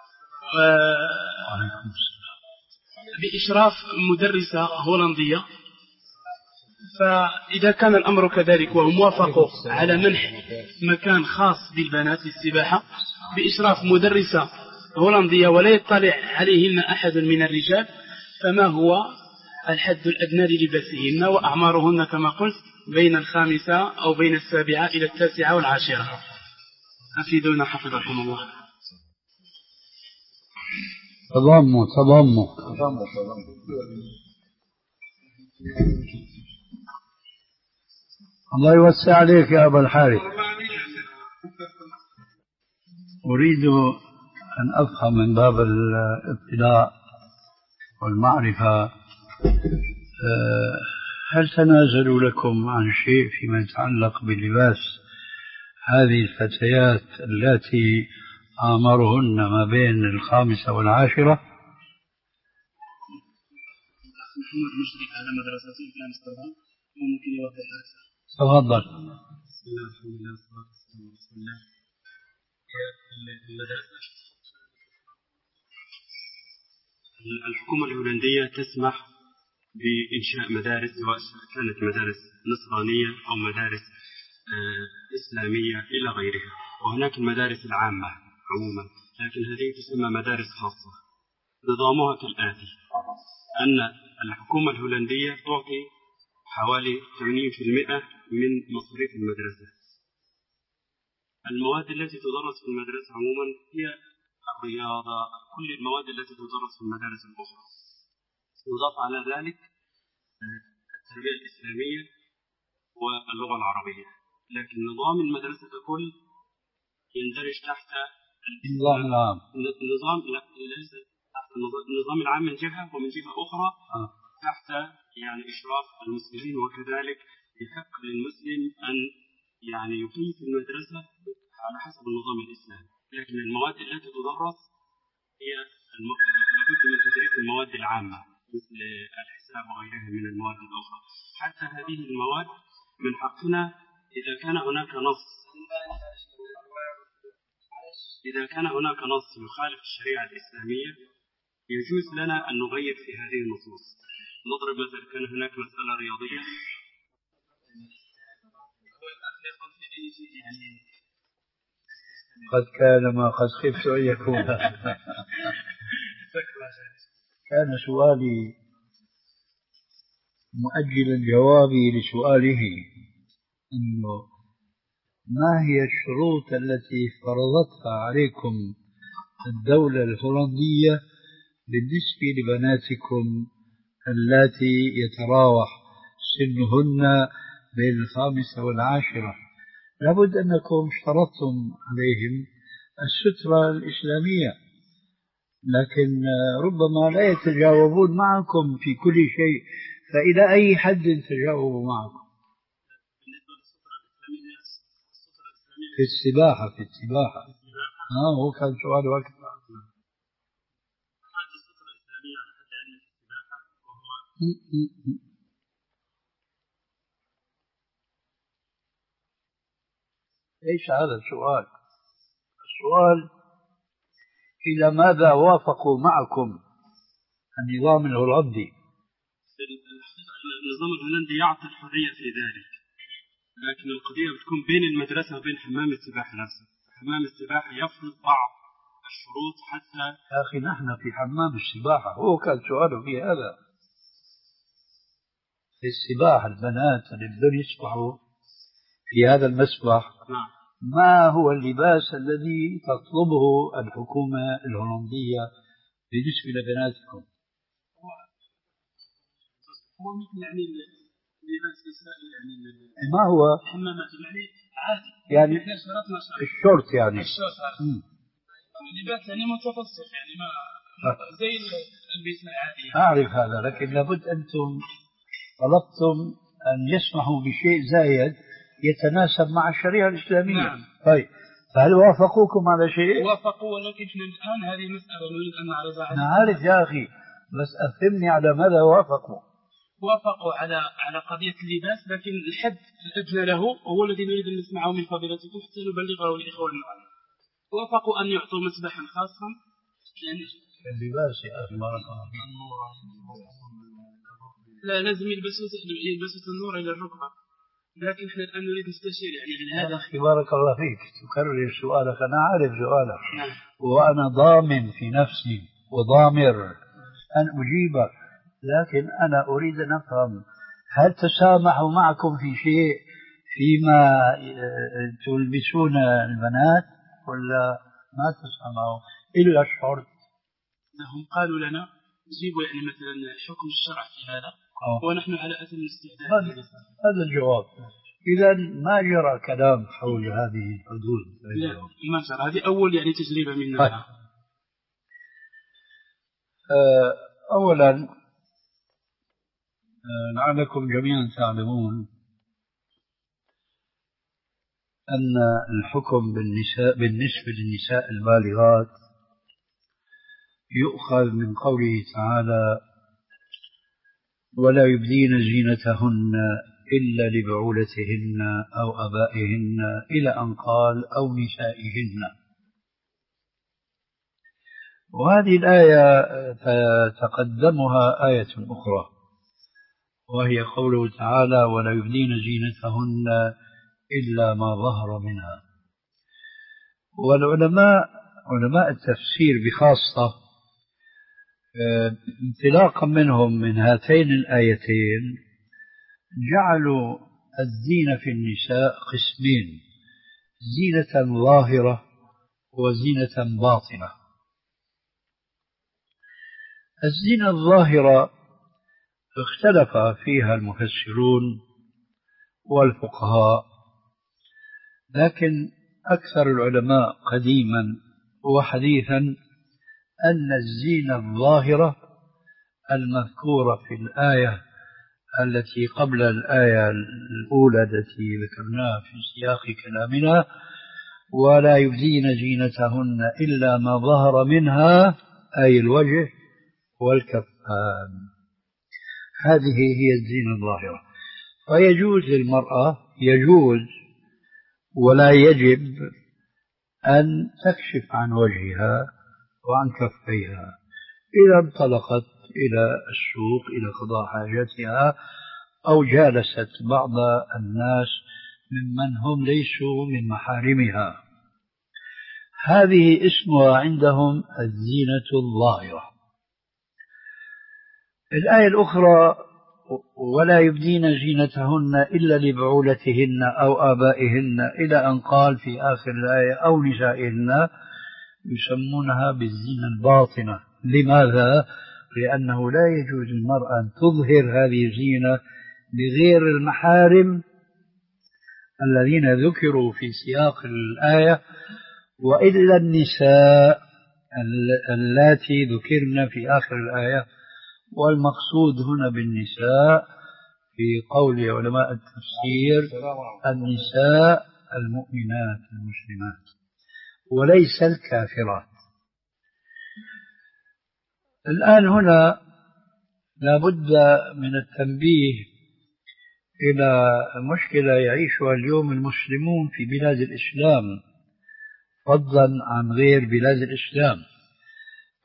بإشراف مدرسة هولندية. فإذا كان الأمر كذلك وهم وافقوا على منح مكان خاص بالبنات للسباحة بإشراف مدرسة هولندية ولا يطلع عليهن أحد من الرجال، فما هو الحد الأدنى للباسهن؟ وأعمارهن كما قلت بين الخامسة أو بين السابعة إلى التاسعة والعاشرة. أفيدونا حفظكم الله. تضموا تضموا الله يوسع عليك يا أبا الحارث. أريد أن أفهم من باب الاطلاع والمعرفة، هل تنازلوا لكم عن شيء فيما يتعلق بلباس هذه الفتيات التي أعمارهن ما بين الخامسة والعاشرة؟ محمد مشرف على مدرستي في أمستردام، وممكن يوضح أكثر. تفضل. بسم الله الحمد لله والصلاة والسلام على رسول الله. الحكومة الهولندية تسمح بإنشاء مدارس سواء كانت مدارس نصرانية أو مدارس إسلامية إلى غيرها، وهناك المدارس العامة عموما، لكن هذه تسمى مدارس خاصة. نظامها كالآتي: أن الحكومة الهولندية تعطي حوالي ثمانين بالمئة من مصاريف المدرسة. المواد التي تدرس في المدرسة عموما هي الرياضة، كل المواد التي تدرس في المدارس الأخرى. يضاف على ذلك التربية الإسلامية واللغة العربية، لكن نظام المدرسة ككل يندرج تحت النظام العام. النظام لا ليس تحت النظام العام من جهة، ومن جهة أخرى آه. تحت يعني إشراف المسلمين، وكذلك يحق للمسلم أن يعني يقيم في المدرسة على حسب النظام الإسلامي، لكن المواد التي تدرس هي لابد من تدريس المواد العامة مثل الحساب وغيرها من المواد الأخرى. حتى هذه المواد من حقنا إذا كان هناك نص إذا كان هناك نص يخالف الشريعة الإسلامية يجوز لنا أن نغير في هذه النصوص. نضرب مثلا كان هناك مسألة رياضية قد كان ما قد خفت أن يكون. كان سؤالي مؤجلا جوابي لسؤاله، أنه ما هي الشروط التي فرضتها عليكم الدولة الهولندية بالنسبة لبناتكم اللاتي يتراوح سنهن بين الخامسة والعاشرة؟ لابد أنكم اشترطتم عليهم السترة الإسلامية، لكن ربما لا يتجاوبون معكم في كل شيء، فإلى أي حد تجاوبوا معكم؟ في السباحة في السباحة آه هو كان سؤاله أكثر. إيش هذا السؤال؟ السؤال إلى ماذا وافقوا معكم النظام الهولندي؟ النظام الهولندي يعطي الحرية في ذلك، لكن القضية بتكون بين المدرسة وبين حمام السباحة نفسه. حمام السباحة يفرض بعض الشروط حتى. يا أخي نحن في حمام السباحة، هو كان سؤاله في هذا، في السباحة البنات اللي بدهم يسبحوا في هذا المسبح. نعم. ما هو اللباس الذي تطلبه الحكومة الهولندية بالنسبة لبناتكم؟ هو مثل يعني اللباس النسائي، يعني ما هو حمامات يعني عادي، يعني احنا شرطنا شرط الشورت، يعني الشورت اللباس يعني متفسخ، يعني ما زي البس العادي. أعرف هذا، لكن لابد أنتم طلبتم أن يسمحوا بشيء زايد يتناسب مع الشريعة الإسلامية. نعم. طيب، فهل وافقوكم على شيء؟ وافقوا، ولكن الآن هذه مسألة نريد أن نعرضها. أنا عارف يا أخي، بس أفهمني على ماذا وافقوا. وافقوا على على قضية اللباس، لكن الحد الأدنى له هو الذي نريد أن نسمعه من فضيلتكم حتى نبلغه لإخواننا. وافقوا أن يعطوا مسبحا خاصا يعني اللباس يا أخي بارك الله. لا لازم يلبسوا يلبسوا النور إلى الركبة، لكن احنا الآن نريد نستشير يعني عن هذا. أخي بارك الله فيك، تكرر سؤالك، أنا عارف سؤالك. نعم. وأنا ضامن في نفسي وضامر أن أجيبك، لكن أنا أريد أن أفهم، هل تسامحوا معكم في شيء فيما تلبسون البنات ولا ما تسامحوا إلا الشرط؟ هم قالوا لنا جيبوا يعني مثلا حكم الشرع في هذا. أوه. ونحن على أثر الاستعداد. هذا الجواب. إذا ما جرى كلام حول هذه الحدود؟ لا ما جرى، هذه أول يعني تجربة منا. أولا لعلكم جميعا تعلمون أن الحكم بالنساء بالنسبة للنساء البالغات يؤخذ من قوله تعالى: ولا يبدين زينتهن إلا لبعولتهن أو أبائهن، إلى أن قال أو نسائهن. وهذه الآية تقدمها آية أخرى، وهي قوله تعالى: ولا يبدين زينتهن إلا ما ظهر منها. والعلماء علماء التفسير بخاصة انطلاقا منهم من هاتين الآيتين جعلوا الزينة في النساء قسمين: زينة ظاهرة وزينة باطنة. الزينة الظاهرة اختلف فيها المفسرون والفقهاء، لكن أكثر العلماء قديما وحديثا أن الزينة الظاهرة المذكورة في الآية التي قبل الآية الأولى التي ذكرناها في سياق كلامنا: ولا يبدين زينتهن إلا ما ظهر منها، أي الوجه والكفان. هذه هي الزينة الظاهرة. فيجوز للمرأة، يجوز ولا يجب، أن تكشف عن وجهها وعن كفيها إذا انطلقت إلى السوق إلى قضاء حاجتها أو جالست بعض الناس ممن هم ليسوا من محارمها. هذه اسمها عندهم الزينة الظاهرة. الآية الأخرى: ولا يبدين زينتهن إلا لبعولتهن أو آبائهن، إلى أن قال في آخر الآية أو نسائهن، يسمونها بالزينة الباطنة. لماذا؟ لأنه لا يجوز للمرأة أن تظهر هذه الزينة لغير المحارم الذين ذكروا في سياق الآية، وإلا النساء اللاتي ذكرن في آخر الآية. والمقصود هنا بالنساء في قول علماء التفسير النساء المؤمنات المسلمات وليس الكافرات. الآن هنا لابد من التنبيه إلى مشكلة يعيشها اليوم المسلمون في بلاد الإسلام فضلا عن غير بلاد الإسلام.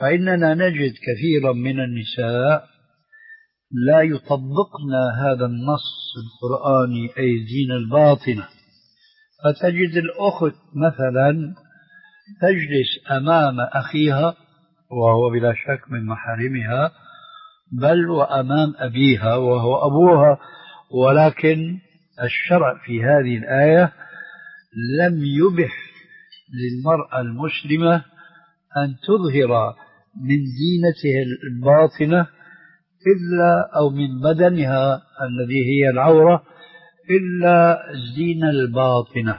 فإننا نجد كثيرا من النساء لا يطبقن هذا النص القرآني أي الزينة الباطنة. فتجد الأخت مثلا تجلس أمام أخيها وهو بلا شك من محارمها، بل وأمام أبيها وهو أبوها، ولكن الشرع في هذه الآية لم يبح للمرأة المسلمة أن تظهر من زينتها الباطنة إلا أو من بدنها الذي هي العورة إلا الزينة الباطنة.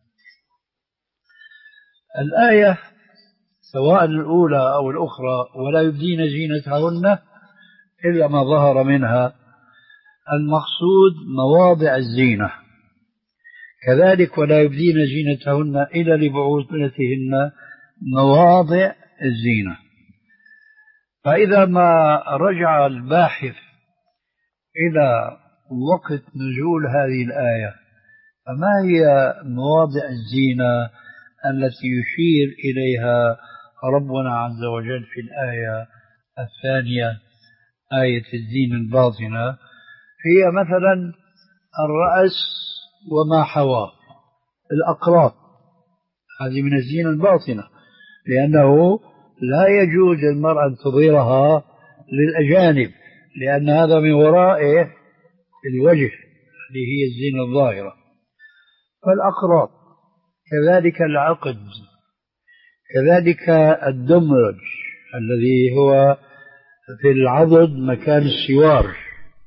الآية سواء الأولى أو الأخرى ولا يبدين زينتهن إلا ما ظهر منها، المقصود مواضع الزينة. كذلك ولا يبدين زينتهن إلا لبعولتهن مواضع الزينة. فإذا ما رجع الباحث إلى وقت نزول هذه الآية، فما هي مواضع الزينة التي يشير إليها ربنا عز وجل في الآية الثانية آية الزينة الباطنة؟ هي مثلا الرأس وما حواه، الأقراط، هذه من الزينة الباطنة، لأنه لا يجوز للمرأة أن تظهرها للأجانب، لأن هذا من ورائه الوجه اللي هي الزينة الظاهرة. فالأقراط، كذلك العقد، كذلك الدمرج الذي هو في العضد مكان السوار،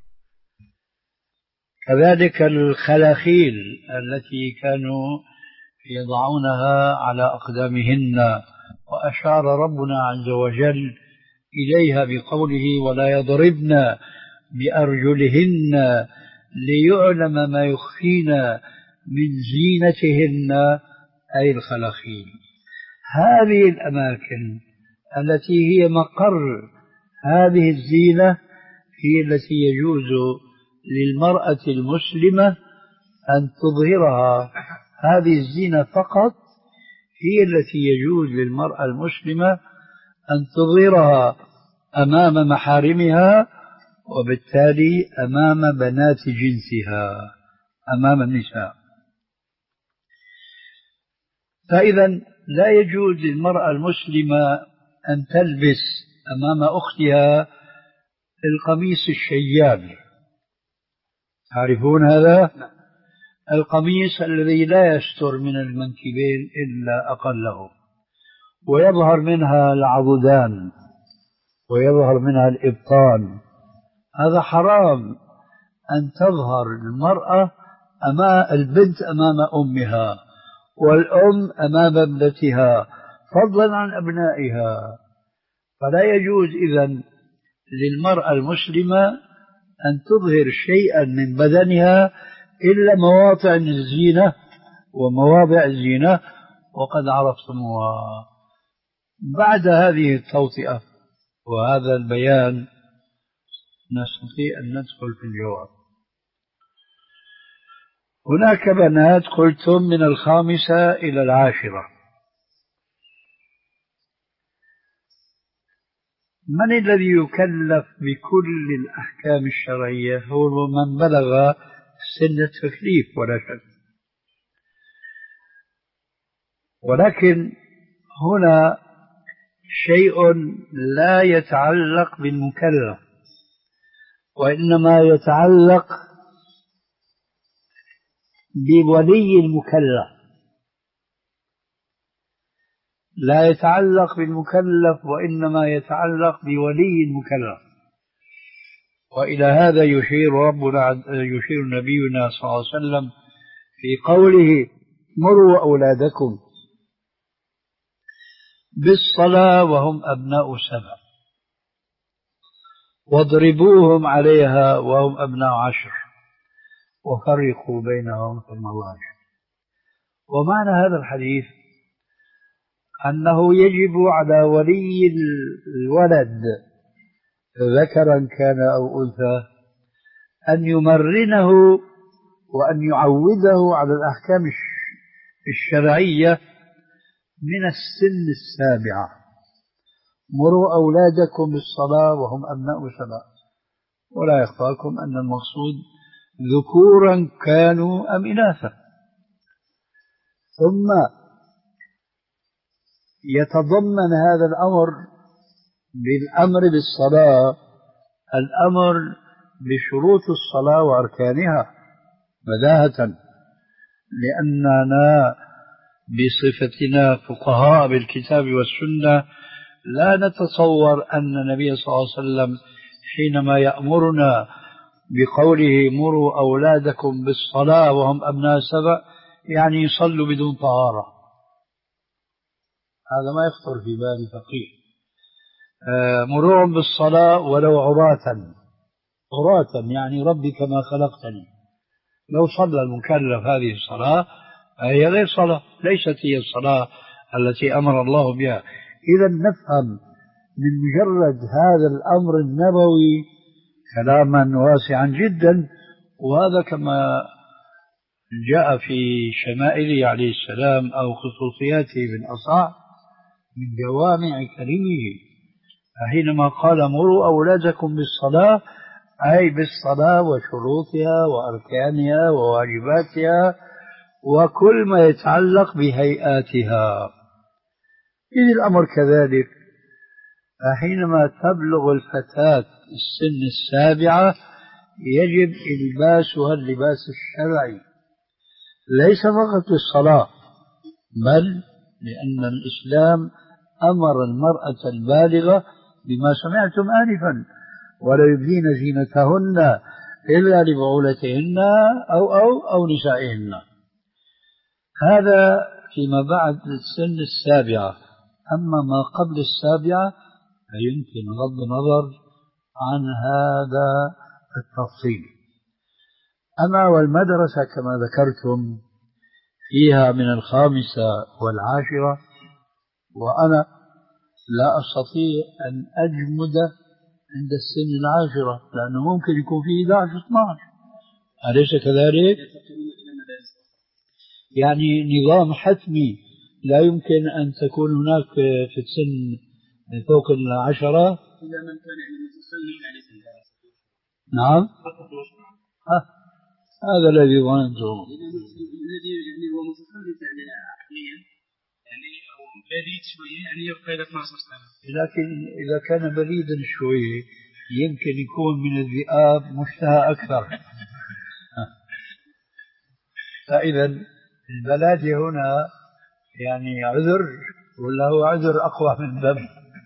كذلك الخلاخيل التي كانوا يضعونها على أقدامهن، وأشار ربنا عز وجل إليها بقوله ولا يضربن بأرجلهن ليعلم ما يخفين من زينتهن أي الخلاخيل. هذه الأماكن التي هي مقر هذه الزينة هي التي يجوز للمرأة المسلمة أن تظهرها. هذه الزينة فقط هي التي يجوز للمرأة المسلمة أن تظهرها أمام محارمها، وبالتالي أمام بنات جنسها، أمام النساء. فإذا لا يجوز للمرأة المسلمة أن تلبس أمام أختها القميص الشيال. تعرفون هذا؟ القميص الذي لا يستر من المنكبين إلا أقله، ويظهر منها العضدان ويظهر منها الإبطان. هذا حرام أن تظهر المرأة أمام البنت أمام أمها، والأم أمام ابنتها، فضلا عن أبنائها. فلا يجوز إذن للمرأة المسلمة أن تظهر شيئا من بدنها إلا مواضع الزينة ومواضع الزينة، وقد عرفتموها. بعد هذه التوطئة وهذا البيان نستطيع أن ندخل في الجواب. هناك بنات قلتم من الخامسة إلى العاشرة. من الذي يكلف بكل الأحكام الشرعية؟ هو من بلغ سن التكليف ولا شك. ولكن هنا شيء لا يتعلق بالمكلف، وإنما يتعلق بولي المكلف، لا يتعلق بالمكلف وإنما يتعلق بولي المكلف. وإلى هذا يشير ربنا يشير نبينا صلى الله عليه وسلم في قوله مروا أولادكم بالصلاة وهم أبناء سبع واضربوهم عليها وهم أبناء عشر وفرقوا بينهم في المضاجع. ومعنى هذا الحديث أنه يجب على ولي الولد ذكرا كان أو أنثى أن يمرنه وأن يعوده على الأحكام الشرعية من السن السابعة، مروا أولادكم بالصلاة وهم أبناء سبع، ولا يخفاكم أن المقصود ذكورا كانوا أم إناثا. ثم يتضمن هذا الأمر بالأمر بالصلاة الأمر بشروط الصلاة وأركانها بداهة، لأننا بصفتنا فقهاء بالكتاب والسنة لا نتصور أن النبي صلى الله عليه وسلم حينما يأمرنا بقوله مروا أولادكم بالصلاة وهم أبناء سبع يعني يصلوا بدون طهارة. هذا ما يخطر في بال فقيه. آه مروهم بالصلاة ولو عراة، عراة يعني ربي كما خلقتني. لو صلى المكلف هذه الصلاة هي غير صلاة، ليست هي الصلاة التي أمر الله بها. إذا نفهم من مجرد هذا الأمر النبوي كلاما واسعا جدا، وهذا كما جاء في شمائله عليه السلام أو خصوصياته بالأصح من جوامع كلمه. حينما قال مروا أولادكم بالصلاة أي بالصلاة وشروطها وأركانها وواجباتها وكل ما يتعلق بهيئاتها. إذ الأمر كذلك حينما تبلغ الفتاة السن السابعة يجب إلباسها اللباس الشرعي، ليس فقط للصلاة بل لأن الإسلام أمر المرأة البالغة بما سمعتم آنفا ولا يبدين زينتهن إلا لبعولتهن أو أو أو نسائهن. هذا فيما بعد السن السابعة. أما ما قبل السابعة فيمكن غض النظر عن هذا التفصيل. أما والمدرسة كما ذكرتم فيها من الخامسة والعاشرة، وأنا لا أستطيع أن أجمد عند السن العاشرة لأنه ممكن يكون فيه إحدى عشر اثني عشر، أليس كذلك؟ يعني نظام حتمي لا يمكن أن تكون هناك في السن فوق العشرة إلا من كان يعني متصلي عليه سنة. نعم ها. هذا الذي ظننته. الذي يعني هو متصلي يعني عقليا يعني أو بليد شوية يعني يبقى إلى اثني عشر سنة. لكن إذا كان بليدا شوية يمكن يكون من الذئاب مشتهى أكثر. فإذا البلادة هنا يعني عذر ولا هو عذر أقوى من ذنب؟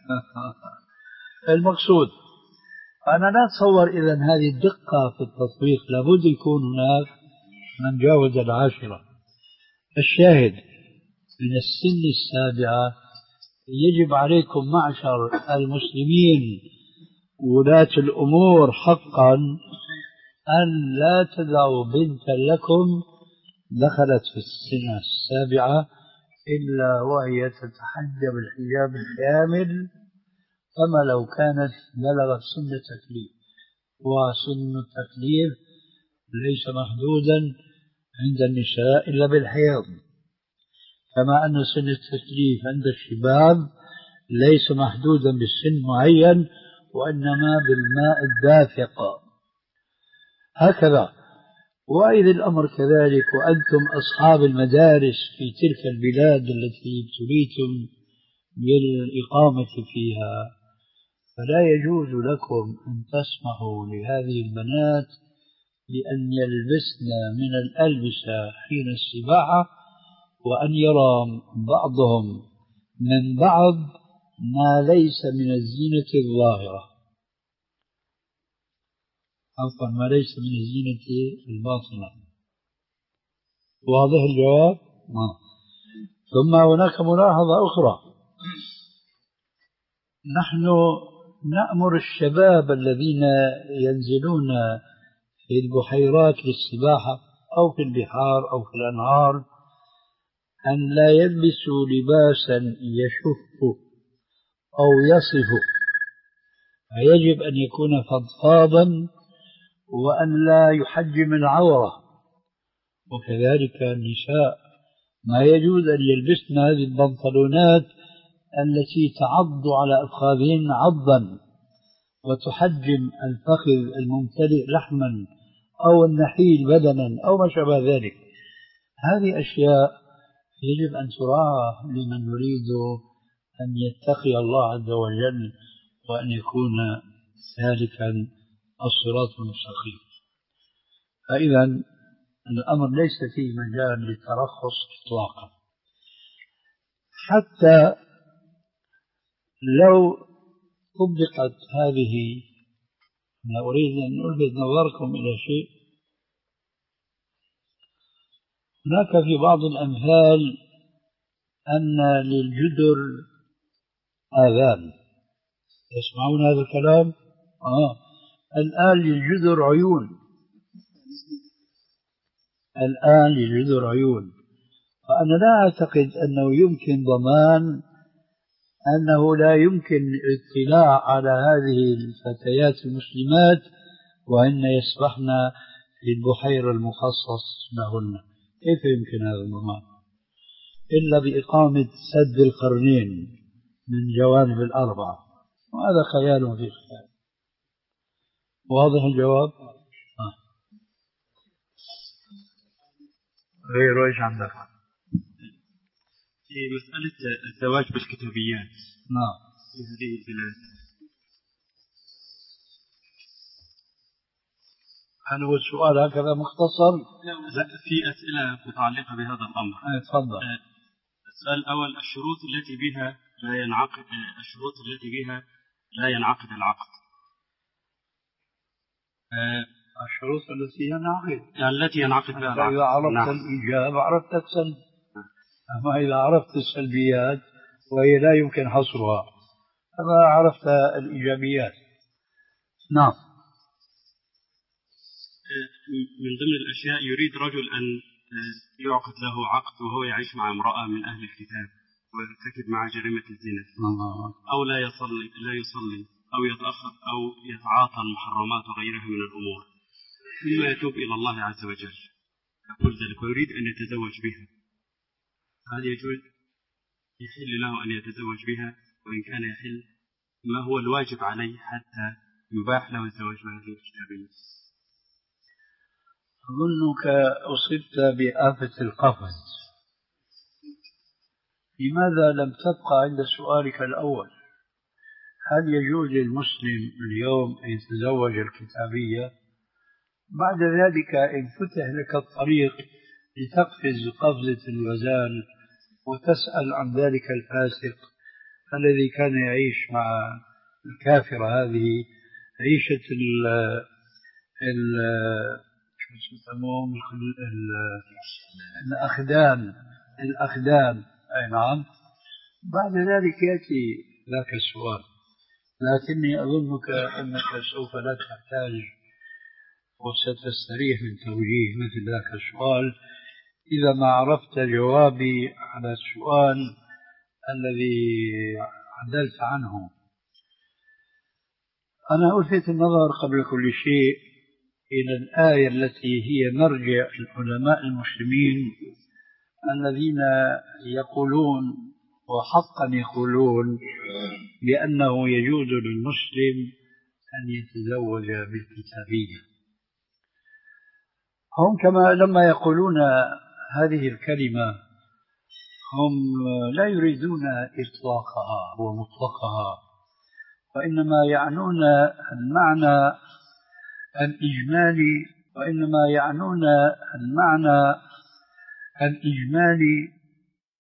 المقصود أنا لا أتصور إذا هذه الدقة في التطبيق، لابد يكون هناك من جاوز العاشرة. الشاهد من السن السابعة يجب عليكم معشر المسلمين ولاة الأمور حقا أن لا تدعوا بنتا لكم دخلت في السنة السابعة إلا وهي تتحجب الحجاب الكامل كما لو كانت بلغت سن التكليف. وسن التكليف ليس محدودا عند النساء إلا بالحيض، كما أن سن التكليف عند الشباب ليس محدودا بالسن معين وإنما بالماء الدافق هكذا. وإذا الأمر كذلك وأنتم أصحاب المدارس في تلك البلاد التي ابتليتم بالإقامة فيها فلا يجوز لكم أن تسمحوا لهذه البنات بأن يلبسن من الألبسة حين السباحة، وأن يرى بعضهم من بعض ما ليس من الزينة الظاهرة، عفوا ما ليس من الزينة الباطنة. واضح الجواب؟ آه. ثم هناك ملاحظة أخرى، نحن نأمر الشباب الذين ينزلون في البحيرات للسباحة أو في البحار أو في الأنهار أن لا يلبسوا لباسا يشف أو يصف، فيجب أن يكون فضفاضا وأن لا يحجم العورة. وكذلك النساء ما يجوز أن يلبسن هذه البنطلونات التي تعض على أفخاذهن عضا وتحجم الفخذ الممتلئ لحما أو النحيل بدنا أو ما شابه ذلك. هذه أشياء يجب أن تراعى لمن يريد أن يتقي الله عز وجل وأن يكون سالكا الصراط المستقيم. فإذا الأمر ليس فيه مجال للترخص إطلاقا. حتى لو طبقت هذه، أنا أريد أن ألفت نظركم إلى شيء. هناك في بعض الأمثال أن للجدر آذان. تسمعون هذا الكلام؟ آه. الآن للجدر عيون. الآن للجدر عيون. فأنا لا أعتقد أنه يمكن ضمان أنه لا يمكن الاطلاع على هذه الفتيات المسلمات وهن يسبحن في البحيرة المخصص لهن. كيف يمكن هذا الضمان؟ إلا بإقامة سد القرنين من جوانب الأربعة، وهذا خيال في خيال. واضح الجواب؟ آه. غير ايش عندك؟ في مسألة الزواج بالكتابيات. نعم. في هذه البلاد هل هو السؤال هكذا مختصر؟ لا، في أسئلة متعلقة بهذا الأمر. تفضل. السؤال الأول: الشروط التي بها لا ينعقد الشروط التي بها لا ينعقد العقد. الشروط التي ينعقد يعني التي ينعقد بها العقد. إذا عرفت نعم. الإيجاب عرفت السلب. أما إذا عرفت السلبيات وهي لا يمكن حصرها فما عرفت الإيجابيات. نعم. من ضمن الأشياء: يريد رجل أن يعقد له عقد وهو يعيش مع امرأة من أهل الكتاب ويرتكب معها جريمة الزنا، أو لا يصلي لا يصلي أو يتأخر أو يتعاطى المحرمات وغيرها من الأمور، ثم يتوب إلى الله عز وجل يقول ذلك ويريد أن يتزوج بها. هل يجوز يحل له أن يتزوج بها؟ وإن كان يحل، ما هو الواجب عليه حتى يباح له الزواج بهذه الكتابية؟ أظنك أصبت بآفة القفز. لماذا لم تبقى عند سؤالك الأول؟ هل يجوز للمسلم اليوم أن يتزوج الكتابية؟ بعد ذلك إن فتح لك الطريق لتقفز قفزة الغزال وتسأل عن ذلك الفاسق الذي كان يعيش مع الكافرة هذه عيشة ال ال شو يسموهم الأخدان الأخدان أي نعم. بعد ذلك يأتي ذاك السؤال، لكني أظنك أنك سوف لا تحتاج وستستريح من توجيه مثل ذاك السؤال إذا ما عرفت جوابي على السؤال الذي عدلت عنه. أنا ألفت النظر قبل كل شيء إلى الآية التي هي مرجع العلماء المسلمين الذين يقولون وحقا يقولون بأنه يجوز للمسلم أن يتزوج بالكتابية. هم كما لما يقولون هذه الكلمة هم لا يريدون إطلاقها ومطلقها، وإنما يعنون المعنى الإجمالي وإنما يعنون المعنى الإجمالي